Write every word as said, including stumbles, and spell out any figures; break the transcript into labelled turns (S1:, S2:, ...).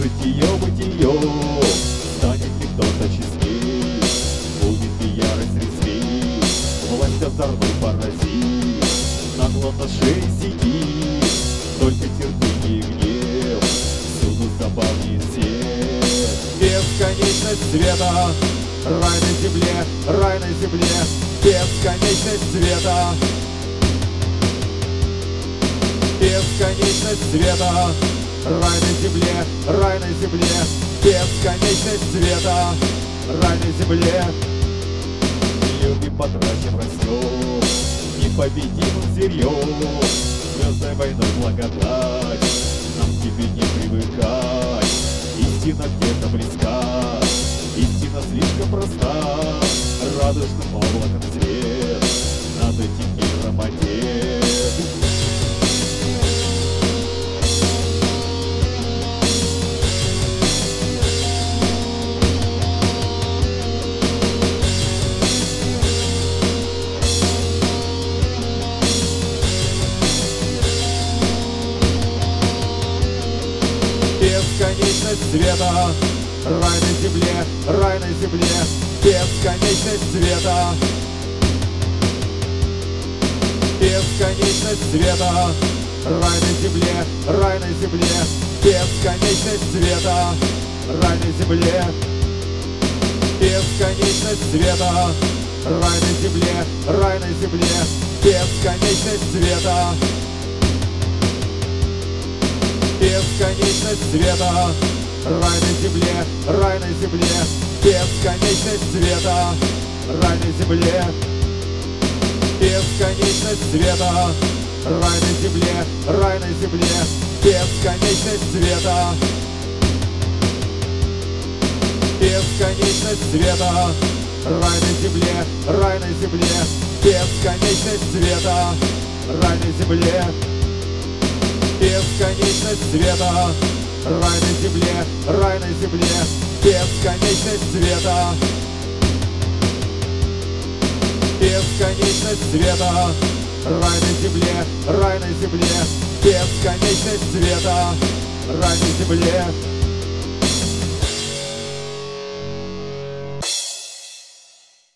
S1: житие, бытие, станет ли кто-то честней, будет ли ярость резвей, власть озорной поразит, нагло на шее сидит, только терпение и гнев, всюду забавнее всех. Бесконечность света, рай на земле, рай на земле, бесконечность света. Бесконечность света, рай на земле, рай на земле, бесконечность света, рай на земле. Любим, потрачим, растем, непобедимым зверьем, звездной войной благодать, нам к тебе не привыкать. Истина где-то близка, истина слишком проста, радужным облаком свет над этим миром одет. Бесконечность света, рай на земле, рай на земле, бесконечность света. Бесконечность света, рай на земле, рай на земле, бесконечность света, рай на земле. Бесконечность света, рай на земле, рай на земле, бесконечность света. Бесконечность света, рай на земле, рай на земле, бесконечность света, рай на земле. Бесконечность света, рай на земле, рай на земле, бесконечность света. Бесконечность света, рай на земле, рай на земле, бесконечность света, рай на земле. Бесконечность света, рай на земле, рай на земле, бесконечность света. Бесконечность света, рай на земле, рай на земле, бесконечность света, рай на земле.